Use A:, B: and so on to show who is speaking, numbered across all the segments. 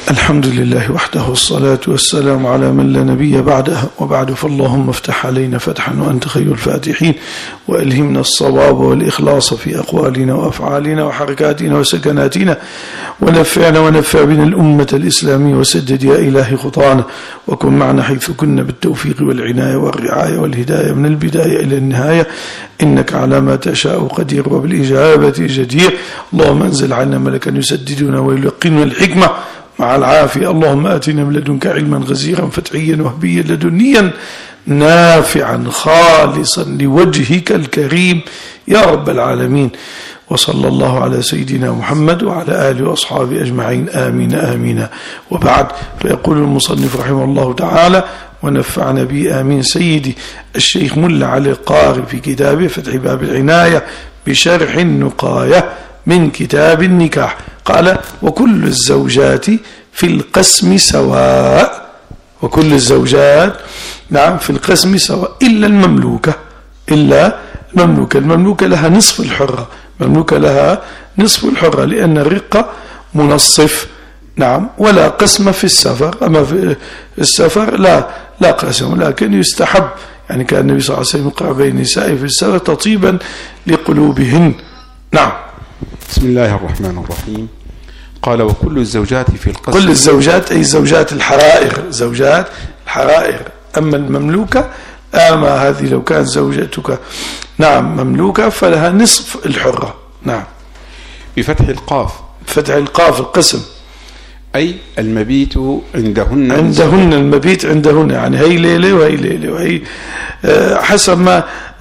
A: الحمد لله وحده والصلاة والسلام على من لا نبي بعده وبعد، فاللهم افتح علينا فتحا وأنت خير الفاتحين، وألهمنا الصواب والإخلاص في أقوالنا وأفعالنا وحركاتنا وسكناتنا، ونفعنا ونفع بنا الأمة الإسلامية، وسدد يا إلهي خطانا، وكن معنا حيث كنا بالتوفيق والعناية والرعاية والهداية من البداية إلى النهاية، إنك على ما تشاء قدير وبالإجابة جدير. اللهم أنزل عنا ملكا يسددنا ويلقننا الحكمة مع العافية. اللهم آتنا من لدنك علما غزيرا فتحيا وهبيا لدنيا نافعا خالصا لوجهك الكريم يا رب العالمين. وصلى الله على سيدنا محمد وعلى آله وأصحابه أجمعين، آمين آمين. وبعد، فيقول المصنف رحمه الله تعالى ونفعنا به آمين سيدي الشيخ ملا علي القاري في كتابه فتح باب العناية بشرح النقاية من كتاب النكاح قال: وكل الزوجات في القسم سواء، وكل الزوجات نعم في القسم سواء إلا المملوكة، إلا المملوكة. المملوكة لها نصف الحرة، المملوكة لها نصف الحرة لأن الرقة منصف نعم، ولا قسم في السفر. أما في السفر لا قسم، لكن يستحب، يعني كان النبي صلى الله عليه وسلم يقرأ بين النساء في السفر تطيبا لقلوبهن. نعم.
B: بسم الله الرحمن الرحيم. قال: وكل الزوجات في القسم،
A: كل الزوجات أي زوجات الحرائر، زوجات الحرائر. أما المملوكة، أما هذه لو كانت زوجتك نعم مملوكة فلها نصف الحرة. نعم.
B: بفتح القاف،
A: فتح القاف القسم،
B: أي المبيت عندهن،
A: عندهن المبيت عندهن، يعني هي ليلة وهي ليلة وهي حسب ما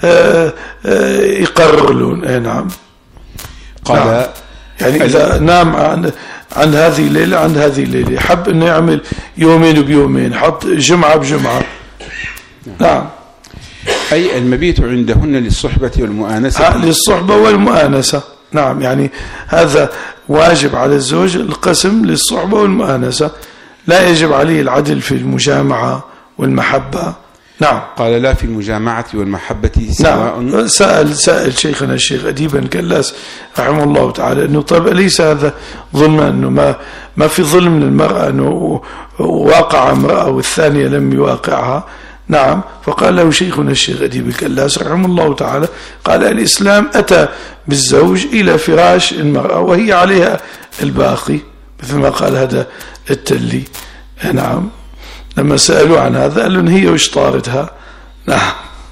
A: يقررون. نعم.
B: قال
A: نعم. يعني إذا نام عن هذه الليلة عن هذه الليلة، يحب أنه يعمل يومين بيومين، حط جمعة بجمعة. نعم.
B: أي المبيت عندهن للصحبة والمؤانسة،
A: للصحبة والمؤانسة. نعم، يعني هذا واجب على الزوج القسم للصحبة والمؤانسة، لا يجب عليه العدل في المجامعة والمحبة. نعم.
B: قال: لا في المجامعة والمحبة سواء.
A: نعم. سأل شيخنا الشيخ أديبا كلاس رحمه الله تعالى أنه طيب ليس هذا ظلما، أنه ما في ظلم للمرأة أنه واقع امرأة والثانية لم يواقعها. نعم. فقال له شيخنا الشيخ أديب الكلاس رحمه الله تعالى، قال: الإسلام أتى بالزوج إلى فراش المرأة وهي عليها الباقي، مثل ما قال هذا التلي. نعم. لما سألوا عن هذا قالوا إن هي وش طارتها. نعم.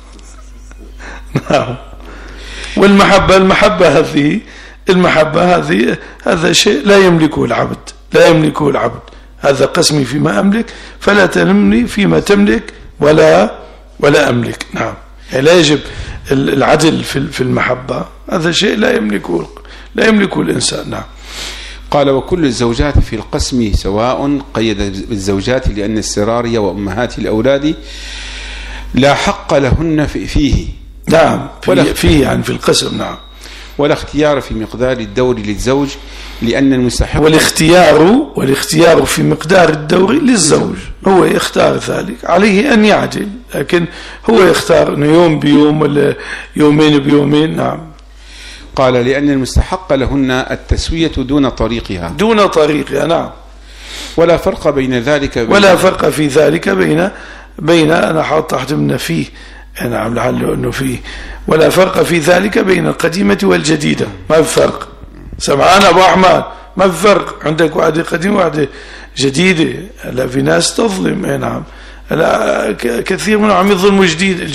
A: نعم. والمحبة هذه هذا شيء لا يملكه العبد، لا يملكه العبد. هذا قسمي فيما أملك فلا تلمني فيما تملك ولا أملك. نعم. يعني لا يجب العدل في المحبة، هذا شيء لا يملكه الإنسان. نعم.
B: قال: وكل الزوجات في القسم سواء، قيد بالزوجات لأن السراري وأمهات الأولاد لا حق لهن فيه.
A: نعم. فيه يعني في القسم. نعم.
B: ولا اختيار في مقدار الدور للزوج لأن المستحق،
A: والاختيار في مقدار الدور للزوج، هو يختار ذلك، عليه أن يعدل، لكن هو يختار أنه يوم بيوم ولا يومين بيومين. نعم.
B: قال: لأن المستحق لهن التسوية دون طريقها.
A: نعم.
B: ولا فرق بين ذلك
A: ولا فرق في ذلك بين أنا حاط تحت من فيه. نعم. لعله أنه فيه. ولا فرق في ذلك بين القديمة والجديدة، ما في فرق. سمعان أبو أحمد، ما في فرق. عندك واحدة قديمة واحدة جديدة. لا، في ناس تظلم. نعم. لا، كثير منهم عم يظلموا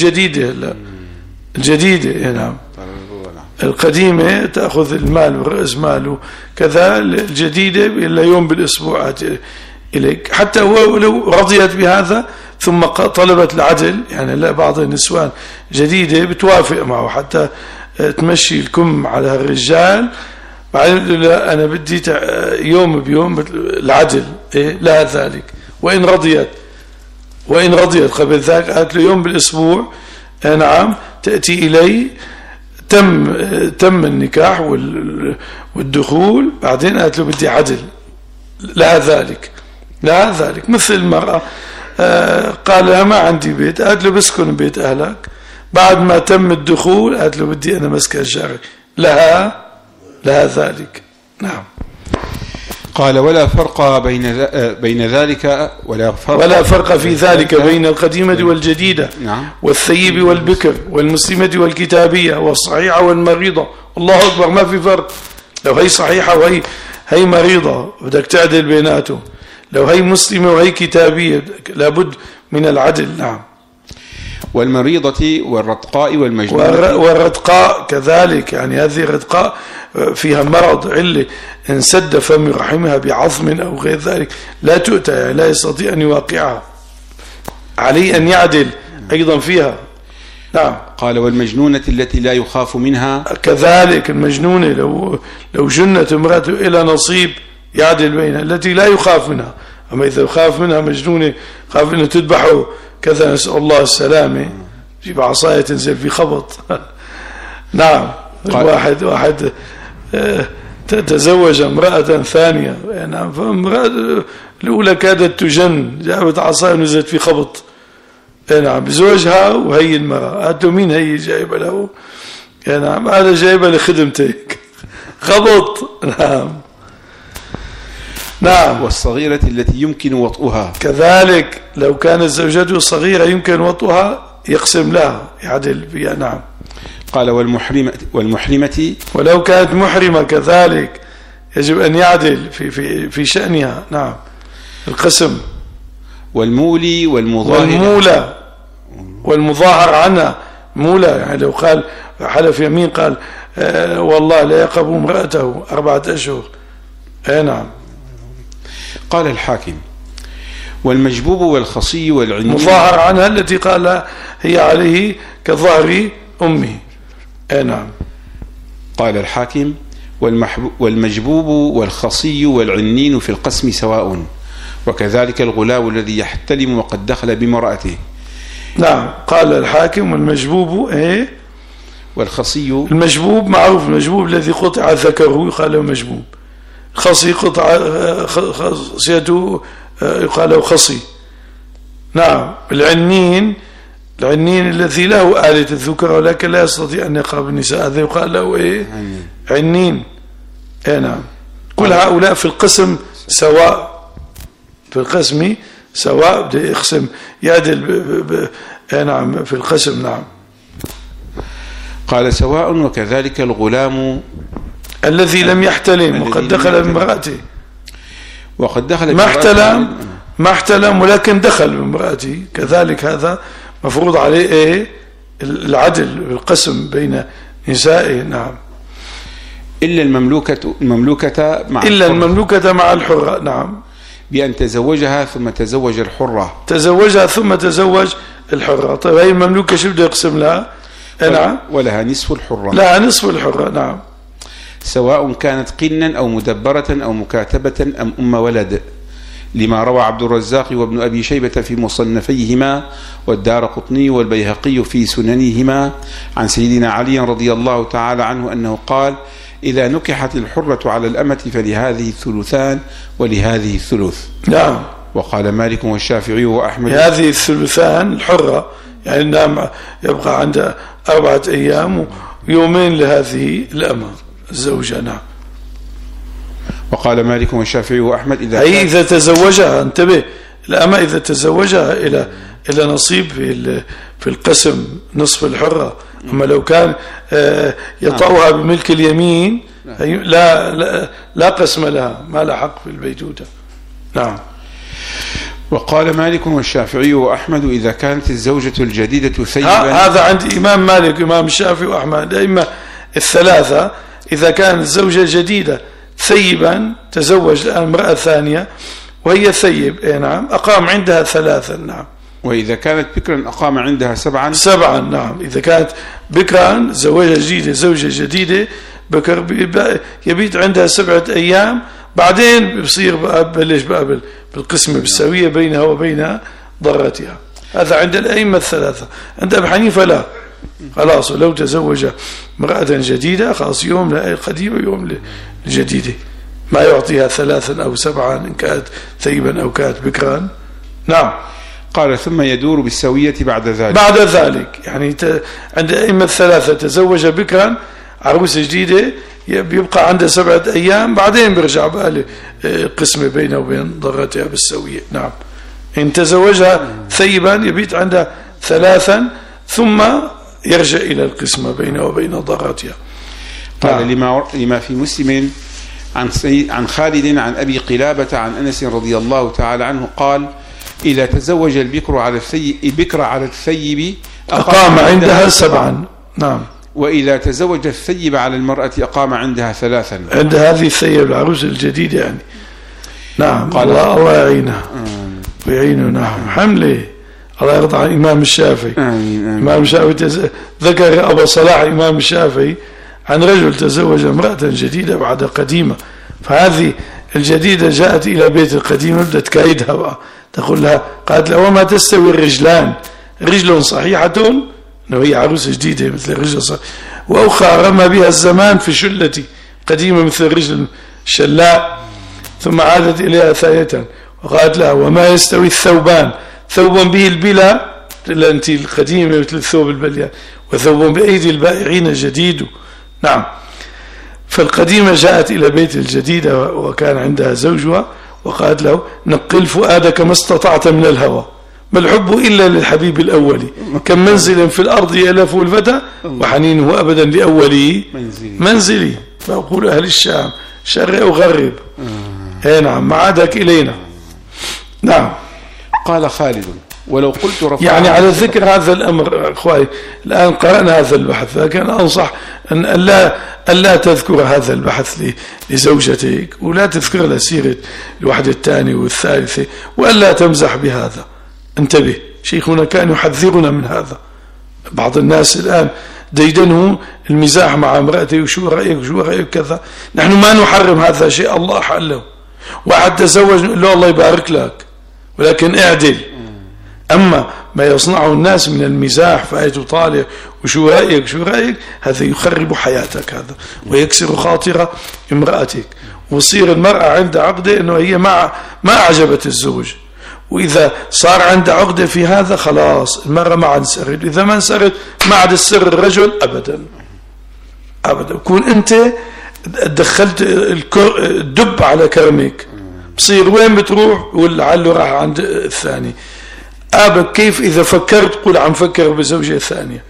A: الجديدة. نعم. القديمة تأخذ المال ورأس ماله، كذا الجديدة إلا يوم بالأسبوع إليك، حتى ولو رضيت بهذا ثم طلبت العدل. يعني لا، بعض النسوان جديدة بتوافق معه حتى تمشي الكم على الرجال، بعدين لا، أنا بدي يوم بيوم العدل. لا ذلك. وإن رضيت قبل ذلك قالت له يوم بالأسبوع. نعم. تأتي إلي، تم النكاح والدخول، بعدين قالت له بدي عدل. لا ذلك مثل المرأة قال لها ما عندي بيت، قالت له بسكن بيت أهلك، بعد ما تم الدخول قالت له بدي أنا مسكن جاري. لها ذلك. نعم.
B: قال ولا فرق بين ذلك
A: ولا فرق في ذلك بين القديمة والجديدة.
B: نعم.
A: والثيب والبكر والمسلمة والكتابية والصحيحة والمريضة. الله أكبر، ما في فرق. لو هي صحيحة وهي مريضة بدك تعدل بيناتهم، لو هي مسلمة وهي كتابية لابد من العدل. نعم.
B: والمريضة والرتقاء والمجنونة
A: والرتقاء كذلك، يعني هذه الرتقاء فيها مرض علة انسد فم رحمها بعظم أو غير ذلك لا تؤتى، يعني لا يستطيع أن يواقعها، عليه أن يعدل أيضا فيها. نعم.
B: قال والمجنونة التي لا يخاف منها
A: كذلك، المجنونة لو جنت امرأته إلى نصيب يعدل بينها، التي لا يخاف منها. أما إذا يخاف منها مجنونة خاف أنه تذبحه كذا، نسأل الله السلامة، جيب عصاية تنزل في خبط. نعم. واحد تزوج امرأة ثانية، يعني فامرأة الأولى كادت تجن، جابت عصاية ونزلت في خبط. نعم. بزوجها وهي المرأة، قالت مين هي جايبة له؟ نعم. هذا جايبة لخدمتك، خبط. نعم. نعم.
B: والصغيرة التي يمكن وطئها
A: كذلك، لو كانت زوجته صغيرة يمكن وطئها يقسم لها يعدل بها. نعم.
B: قال والمحرمة
A: ولو كانت محرمة كذلك يجب أن يعدل في شأنها. نعم. القسم.
B: والمولي
A: والمولى والمظاهر عنها. مولى يعني لو قال حلف يمين قال والله لا يقرب امرأته 4 أشهر. نعم.
B: قال الحاكم والمجبوب والخصي والعنين
A: مظاهر عنها التي قال هي عليه كظهر أمه. نعم.
B: قال الحاكم والمجبوب والخصي والعنين في القسم سواء، وكذلك الغلام الذي يحتلم وقد دخل بامرأته.
A: نعم. قال الحاكم والمجبوب
B: والخصي.
A: المجبوب معروف، المجبوب الذي قطع ذكره يقال له مجبوب. خصي قطع خصيته يقال له خصي. نعم. العنين الذي له آلة الذكر ولكن لا يستطيع أن يقرب النساء، هذا يقال له عنين. نعم. كل هؤلاء في القسم سواء، في القسم سواء، بده يقسم يعدل نعم في القسم. نعم.
B: قال سواء وكذلك الغلام
A: الذي لم يحتلم وقد دخل بامرأته.
B: وقد دخل
A: ما احتلم ولكن دخل بامرأته، كذلك هذا مفروض عليه العدل بالقسم بين نسائه. نعم.
B: إلا
A: المملوكة مع الحرة. نعم.
B: بأن تزوجها ثم تزوج الحرة.
A: تزوجها ثم تزوج الحرة. طيب هي المملوكة شو بده يقسم لها؟ نعم.
B: ولها نصف الحرة.
A: لها نصف الحرة. نعم.
B: سواء كانت قنا أو مدبرة أو مكاتبة أم ولد، لما روى عبد الرزاق وابن أبي شيبة في مصنفيهما والدارقطني والبيهقي في سننهما عن سيدنا علي رضي الله تعالى عنه أنه قال: إذا نكحت الحرة على الأمة فلهذه الثلثان ولهذه الثلث.
A: نعم.
B: وقال مالك والشافعي وأحمد
A: هذه الثلثان الحرة، يعني نعم يبقى عندها 4 أيام ويومين لهذه الأمة الزوجة. نعم.
B: وقال مالك والشافعي وأحمد
A: إذا تزوجها، انتبه، الأمة إذا تزوجها إلى نصيب في القسم نصف الحرة. أما لو كان يطأها بملك اليمين لا قسم لها، ما لها حق في البيتوتة. نعم.
B: وقال مالك والشافعي وأحمد إذا كانت الزوجة الجديدة ثيبا.
A: هذا عند إمام مالك وإمام الشافعي وأحمد الأئمة الثلاثة. إذا كانت الزوجة جديدة ثيبا تزوج الآن امرأة ثانية وهي ثيب، نعم، أقام عندها 3. نعم.
B: وإذا كانت بكرا أقام عندها 7.
A: نعم. إذا كانت بكرا زوجة جديدة، زوجة جديدة بكر يبيت عندها 7 أيام، بعدين بصير بلش بقى بالقسمة بالسوية بينها وبين ضرتها. هذا عند الأئمة الثلاثة. عند أبي حنيفة لا، خلاص ولو تزوج امرأة جديدة خلاص يوم القديمة يوم الجديدة، ما يعطيها 3 أو 7 إن كانت ثيبا أو كانت بكرا. نعم.
B: قال ثم يدور بالسوية بعد ذلك.
A: يعني عند الأئمة الثلاثة تزوج بكرا عروسة جديدة بيبقى عندها 7 أيام، بعدين بيرجع بقى قسمة بينه وبين ضرتها بالسوية. نعم. إن تزوجها ثيبا يبيت عندها 3 ثم يرجع إلى القسمة بينه وبين ضرتها.
B: قال لما في مسلم عن خالد عن أبي قلابة عن أنس رضي الله تعالى عنه قال: إذا تزوج البكر على الثيب
A: أقام عندها 7. نعم.
B: وإذا تزوج الثيب على المرأة أقام عندها 3.
A: عند هذه الثيب العروس الجديدة يعني. نعم. الله يعينها ويعينه. نعم. حملة الله يرضى عن الإمام الشافعي. الإمام الشافعي ذكر أبو صلاح الإمام الشافعي عن رجل تزوج امرأة جديدة بعد قديمة، فهذه الجديدة جاءت إلى بيت القديمة بدأت تكايدها بقى، تقول لها قالت له: وما تستوي الرجلان، رجل صحيحة انه هي عروسة جديدة مثل الرجل صحيح، وأخرى رمى بها الزمان في شلتي قديمة مثل الرجل الشلاء، ثم عادت إليها ثانية وقالت لها: وما يستوي الثوبان، ثوب به البلا أنت القديمة مثل الثوب البليان، وثوب بأيدي البائعين جديد. نعم. فالقديمة جاءت إلى بيت الجديدة وكان عندها زوجها وقالت له: نقل فؤادك ما استطعت من الهوى، ما الحب إلا للحبيب الأولي، كم منزل في الأرض يألف الفتى وحنينه أبدا لأولي منزلي. فأقول أهل الشام شرق أو غرب. نعم. معادك إلينا. نعم.
B: قال خالد: ولو قلت رفع،
A: يعني على ذكر هذا الأمر أخوائي الآن قرأنا هذا البحث، لكن أنصح أن ألا تذكر هذا البحث لزوجتك، ولا تذكر لها سيرة الوحدة الثانية والثالثة، وألا تمزح بهذا. انتبه، شيخنا كان يحذرنا من هذا. بعض الناس الآن ديدنه المزاح مع امرأته، وشو رأيك كذا. نحن ما نحرم هذا شيء، الله حله. واحد تزوج نقول له الله يبارك لك، ولكن اعدل. أما ما يصنعه الناس من المزاح فايت طالع وشو رأيك، هذا يخرب حياتك هذا، ويكسر خاطر امرأتك، وصير المرأة عندها عقدة أنه هي ما أعجبت الزوج، وإذا صار عندها عقدة في هذا خلاص المرأة ما عاد سرد، إذا ما سرد ما عاد السر الرجل أبدا. كون أنت دخلت الدب على كرمك، بصير وين بتروح ولعله راح عند الثاني. كيف إذا فكرت قل عم فكر بزوجة ثانية؟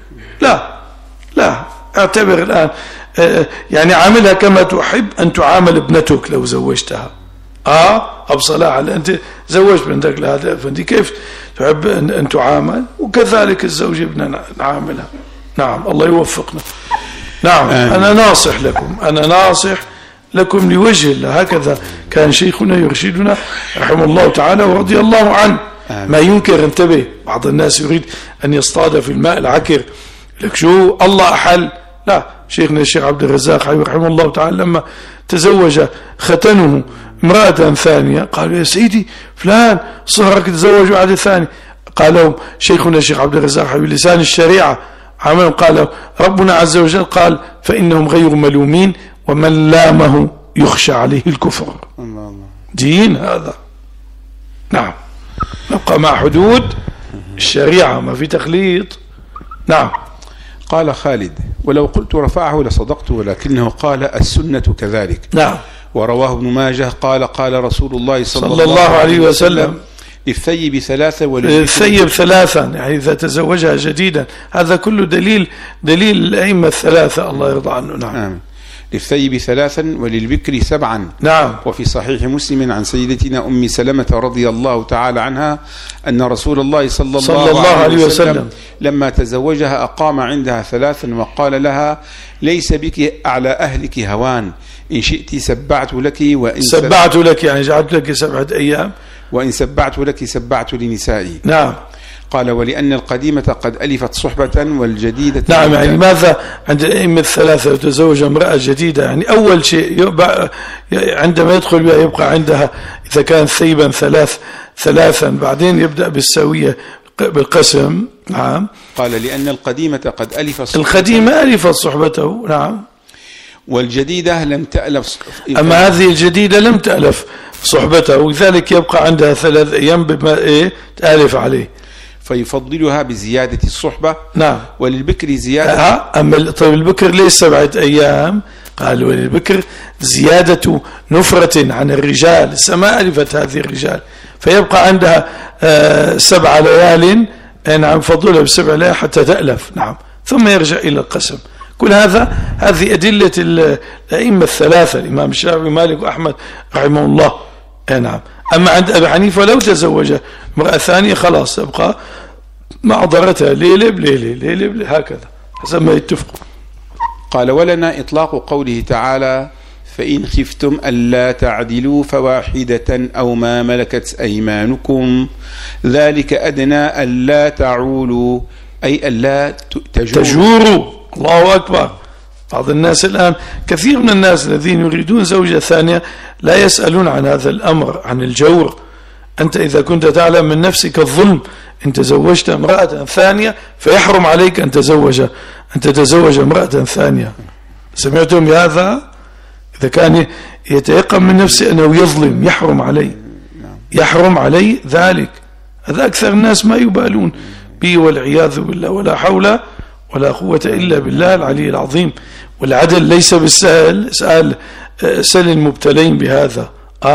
A: لا اعتبر الآن يعني عاملها كما تحب أن تعامل ابنتك لو زوجتها. أبو صلاح أنت زوجت بنتك لهذا أفندي، كيف تحب أن تعامل؟ وكذلك الزوجة بدنا نعاملها. نعم. الله يوفقنا. نعم. أنا ناصح لكم لوجه الله. هكذا كان شيخنا يرشدنا رحمه الله تعالى ورضي الله عنه. ما ينكر. انتبه، بعض الناس يريد أن يصطاد في الماء العكر، لك شو الله أحل. لا، شيخنا الشيخ عبد الرزاق رحمه الله تعالى لما تزوج ختنه امرأة ثانية قالوا: يا سيدي فلان صهرك تزوج واحد ثاني. قالوا شيخنا الشيخ عبد الرزاق بلسان الشريعة عملوا، قالوا ربنا عز وجل قال: فإنهم غير ملومين ومن لامه يخشى عليه الكفر. دين هذا. نعم. نبقى مع حدود الشريعة، ما في تخليط. نعم.
B: قال خالد: ولو قلت رفعه لصدقت، ولكنه قال السنة كذلك.
A: نعم.
B: ورواه ابن ماجه قال رسول الله صلى الله عليه وسلم: للثيب 3
A: للثيب 3، يعني إذا تزوجها جديدا. هذا كله دليل الأئمة الثلاثة الله يرضى عنه. نعم.
B: للثيب 3 وللبكر 7.
A: نعم.
B: وفي صحيح مسلم عن سيدتنا أم سلمة رضي الله تعالى عنها أن رسول الله صلى الله عليه وسلم لما تزوجها أقام عندها 3 وقال لها: ليس بك على أهلك هوان، إن شئت سبعت لك، وإن
A: سبعت لك يعني جعلت لك 7 أيام،
B: وإن سبعت لك سبعت لنسائي.
A: نعم.
B: قال: ولأن القديمة قد ألفت صحبة والجديدة.
A: نعم. يعني لماذا عند الأئمة الثلاثة تزوج امرأة جديدة؟ يعني أول شيء عندما يدخل بها يبقى عندها إذا كان ثيبا 3 بعدين يبدأ بالسوية بالقسم. نعم.
B: قال: لأن القديمة قد ألفت صحبته.
A: القديمة ألفت صحبته. نعم.
B: والجديدة لم تألف.
A: أما هذه الجديدة لم تألف صحبته، وذلك يبقى عندها 3 أيام بما تألف عليه.
B: فيفضلها بزيادة الصحبة.
A: نعم.
B: وللبكر زيادة.
A: أما طيب البكر ليس 7 أيام، قال وللبكر زيادة نفرة عن الرجال، ما ألفت هذه الرجال، فيبقى عندها 7 ليال، نعم، فضلها ب7 ليال حتى تألف. نعم. ثم يرجع إلى القسم. كل هذه أدلة الأئمة الثلاثة، الإمام الشافعي مالك وأحمد رحمه الله. نعم. أما عند أبي حنيفة لو تزوج امرأة ثانية خلاص تبقى معذرتها ليلة بليلة هكذا حسب ما يتفقوا.
B: قال ولنا إطلاق قوله تعالى فإن خفتم ألا تعدلوا فواحدة أو ما ملكت أيمانكم ذلك أدنى ألا تعولوا، أي ألا
A: تجوروا. الله أكبر. بعض الناس الآن، كثير من الناس الذين يريدون زوجة ثانية لا يسألون عن هذا الأمر، عن الجور. أنت إذا كنت تعلم من نفسك الظلم إن تزوجت امرأة ثانية فيحرم عليك أن تتزوج امرأة ثانية. سمعتم بهذا؟ إذا كان يتيقن من نفسه أنه يظلم يحرم علي ذلك. هذا أكثر الناس ما يبالون به والعياذ بالله، ولا حول ولا قوة إلا بالله العلي العظيم. والعدل ليس بالسهل، سل المبتلين بهذا.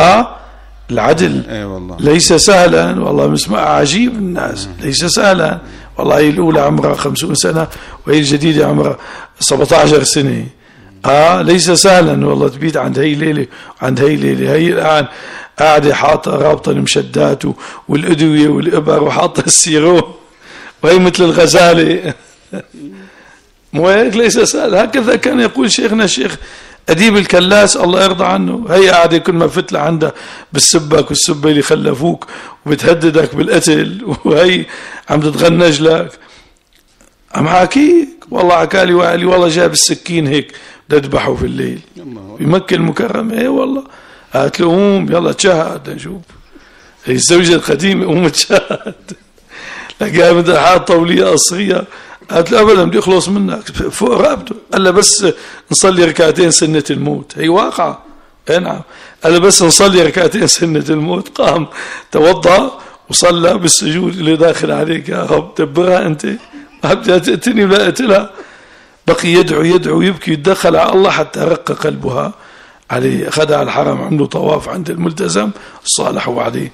A: العدل ليس سهلا، والله مسمع عجيب الناس، ليس سهلا والله. هي الأولى عمرها 50 سنة وهي الجديدة عمرها 17 سنة. ليس سهلا والله، تبيت عند هي ليلة وعند هي ليلة. هي الآن قاعدة حاطة رابطة المشدات والأدوية والإبر وحاطة السيروم وهي مثل الغزالة. مو هيك؟ ليس سهل. هكذا كان يقول شيخنا الشيخ أديب الكلاس الله يرضى عنه. هي قاعدة كل ما فتلة عندها بالسبك والسبة اللي خلفوك وبتهددك بالقتل، وهي عم تتغنج لك. عم حاكيك والله، حكالي وقالي والله جاب السكين هيك تذبحه في الليل بمكة المكرمة. ايه والله. قالت له قوم يلا تشهد نشوف. هي الزوجة القديمة قوم تشهد، لقاها بدها حاطة طولية قصرية. قالت له أبدا بدي أخلص منك فوق رقبته. قال له بس نصلي ركعتين سنة الموت. هي واقعة. نعم. قال له بس نصلي ركعتين سنة الموت. قام توضأ وصلى بالسجود اللي داخل عليك يا رب دبرها أنت، ما بدها تقتلني ولا أقتلها. بقي يدعو يبكي يتدخل على الله حتى رق قلبها عليه. أخذها على الحرم، عملوا طواف عند الملتزم، صالحوا عليه.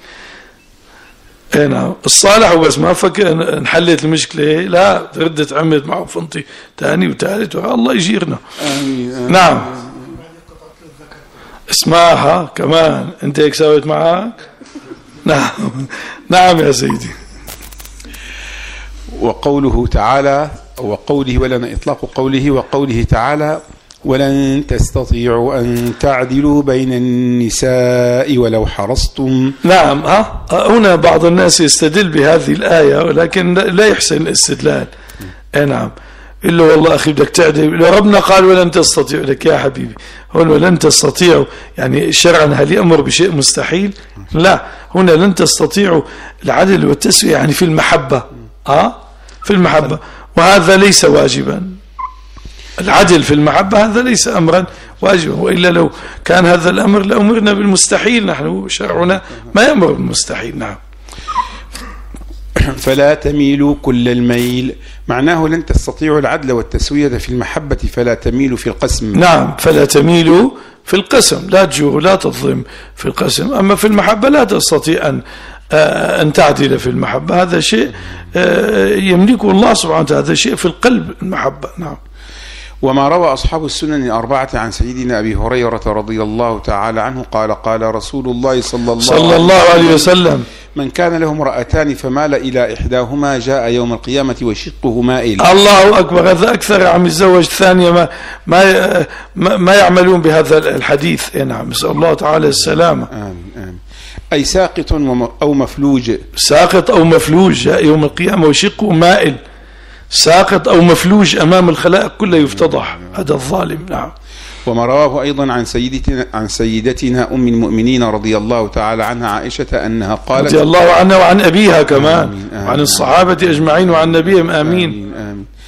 A: نعم. الصالح وبس، ما فكر انحلت المشكلة، لا، ردت عملت معه فنطي ثاني وثالث، الله يجيرنا. نعم. اسمعها كمان، انت هيك سويت معك. نعم. نعم يا سيدي.
B: وقوله تعالى وقوله ولنا إطلاق قوله وقوله تعالى ولن تستطيعوا أن تعدلوا بين النساء ولو حرصتم.
A: نعم. هنا بعض الناس يستدل بهذه الآية ولكن لا يحسن الاستدلال. نعم. إلا والله أخي بدك تعدل، ربنا قال ولن تستطيعوا. لك يا حبيبي هون ولن تستطيعوا يعني شرعا هل يأمر بشيء مستحيل؟ لا، هنا لن تستطيعوا العدل والتسوية يعني في المحبة. في المحبة، وهذا ليس واجبا. العدل في المحبة هذا ليس أمرا واجبا، وإلا لو كان هذا الأمر لأمرنا بالمستحيل. نحن شرعنا ما يأمر بالمستحيل. نعم.
B: فلا تميلوا كل الميل، معناه لن تستطيعوا العدل والتسوية في المحبة فلا تميلوا في القسم.
A: نعم. فلا تميلوا في القسم، لا تجور لا تظلم في القسم. أما في المحبة لا تستطيع أن تعدل في المحبة، هذا شيء يملكه الله سبحانه وتعالى، هذا شيء في القلب المحبة. نعم.
B: وما روى أصحاب السنن الأربعة عن سيدنا أبي هريرة رضي الله تعالى عنه قال قال رسول الله صلى الله عليه وسلم من كان له امرأتان فمال إلى إحداهما جاء يوم القيامة وشقه مائل.
A: الله أكبر. هذا أكثر عم يتزوج الثانية ما يعملون بهذا الحديث. نعم. نسأل الله تعالى السلامة.
B: آمين. أي ساقط أو مفلوج.
A: ساقط أو مفلوج جاء يوم القيامة وشقه مائل. ساقط أو مفلوج أمام الخلائق كله يفتضح، هذا الظالم. نعم.
B: وما رواه أيضا عن سيدتنا أم المؤمنين رضي الله تعالى عنها عائشة أنها قالت
A: رضي الله عنها وعن أبيها كمان، وعن الصحابة أجمعين وعن نبيهم. آمين.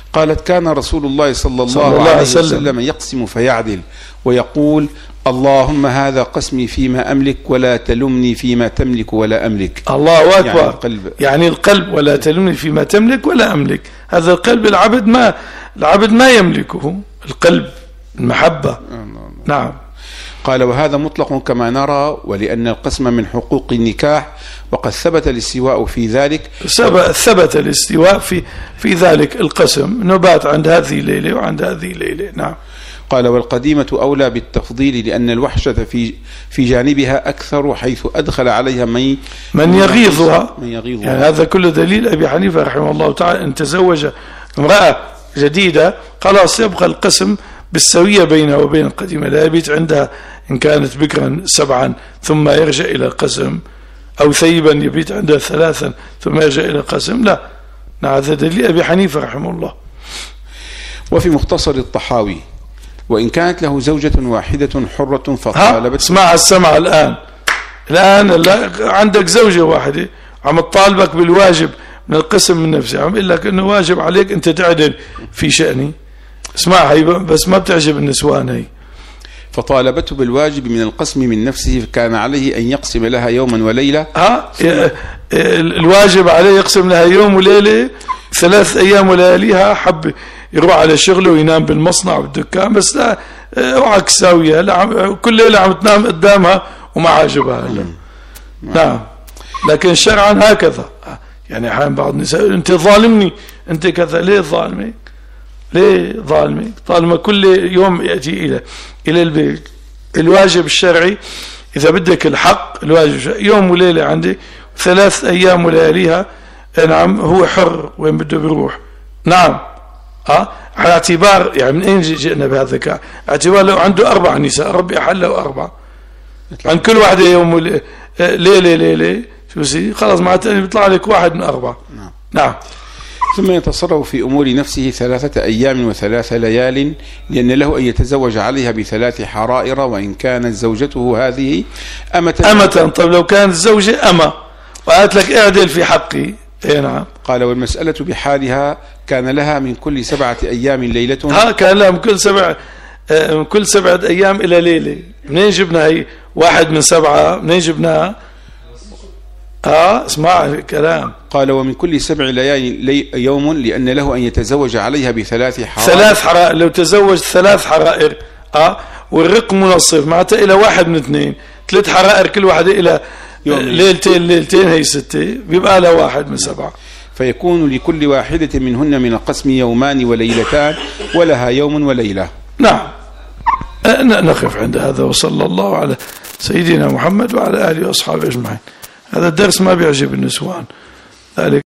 B: قالت كان رسول الله صلى الله عليه وسلم يقسم فيعدل ويقول اللهم هذا قسمي فيما أملك ولا تلمني فيما تملك ولا أملك.
A: الله أكبر. يعني القلب ولا تلمني فيما تملك ولا أملك، هذا القلب العبد ما يملكه، القلب المحبة. نعم.
B: قال وهذا مطلق كما نرى، ولأن القسم من حقوق النكاح وقد ثبت الاستواء في ذلك.
A: ثبت الاستواء في ذلك القسم، نبات عند هذه ليلة وعند هذه ليلة. نعم.
B: قال والقديمة أولى بالتفضيل لأن الوحشة في جانبها أكثر، حيث أدخل عليها من
A: يغيظها. يعني هذا كله دليل أبي حنيفة رحمه الله تعالى أن تزوج امرأة جديدة خلاص يبقى القسم بالسوية بينها وبين القديمة، لا يبيت عندها إن كانت بكرا 7 ثم يرجع إلى القسم، أو ثيبا يبيت عندها 3 ثم يرجع إلى القسم، لا. هذا دليل أبي حنيفة رحمه الله.
B: وفي مختصر الطحاوي وإن كانت له زوجة واحدة حرة فطالبت.
A: اسمع السمع الآن عندك زوجة واحدة عم تطالبك بالواجب من القسم من نفسه، عم يقول لك إنه واجب عليك أنت تعدل في شأني. اسمع هي بس ما بتعجب النسوان هي.
B: فطالبته بالواجب من القسم من نفسه، فكان عليه أن يقسم لها يوما وليلة.
A: الواجب عليه يقسم لها يوم وليلة، 3 أيام ولياليها. حب يروح على شغله وينام بالمصنع والدكان، بس لا اوعك ساوية، كل ليلة عم تنام قدامها وما عاجبها. نعم. لكن شرعا هكذا. يعني أحيانا بعض النساء أنت ظالمني، أنت كذا. ليه ظالمك؟ ليه ظالمك؟ طالما كل يوم يأتي إلى البيت. الواجب الشرعي إذا بدك الحق، الواجب يوم وليلة عندي، 3 أيام ولياليها. نعم. هو حر وين بده بيروح. نعم. على اعتبار يعني من أين جئنا بهذا الذكاء؟ اعتبار لو عنده 4 نساء ربي أحله 4 عن كل واحدة يوم ليلة شو سي خلاص معناته بيطلع لك 1 من 4. نعم.
B: ثم يتصرف في أمور نفسه 3 أيام و3 ليال، لأن له أن يتزوج عليها ب3 حرائر وإن كانت زوجته هذه أمة.
A: طيب لو كانت الزوجة أمة وقالت لك اعدل في حقي. نعم.
B: قال والمسألة بحالها كان لها من كل 7 أيام ليلة.
A: كان لها من كل 7 أيام إلى ليلة. منين جبنا هي 1 من 7؟ منين جبناها؟ اسمع الكلام.
B: قال ومن كل 7 ليالي يوم، لأن له أن يتزوج عليها ب3 حرائر.
A: 3 حرائر. لو تزوج 3 حرائر والرق منصف معناته إلى 1 من 2، 3 حرائر كل واحدة إلى ليلتين هي 6، بيبقى لها 1 من 7.
B: فيكون لكل واحدة منهن من القسم يومان وليلتان، ولها يوم وليلة.
A: نعم. نقف عند هذا، وصلى الله على سيدنا محمد وعلى آله وأصحابه أجمعين. هذا الدرس ما بيعجب النسوان ذلك.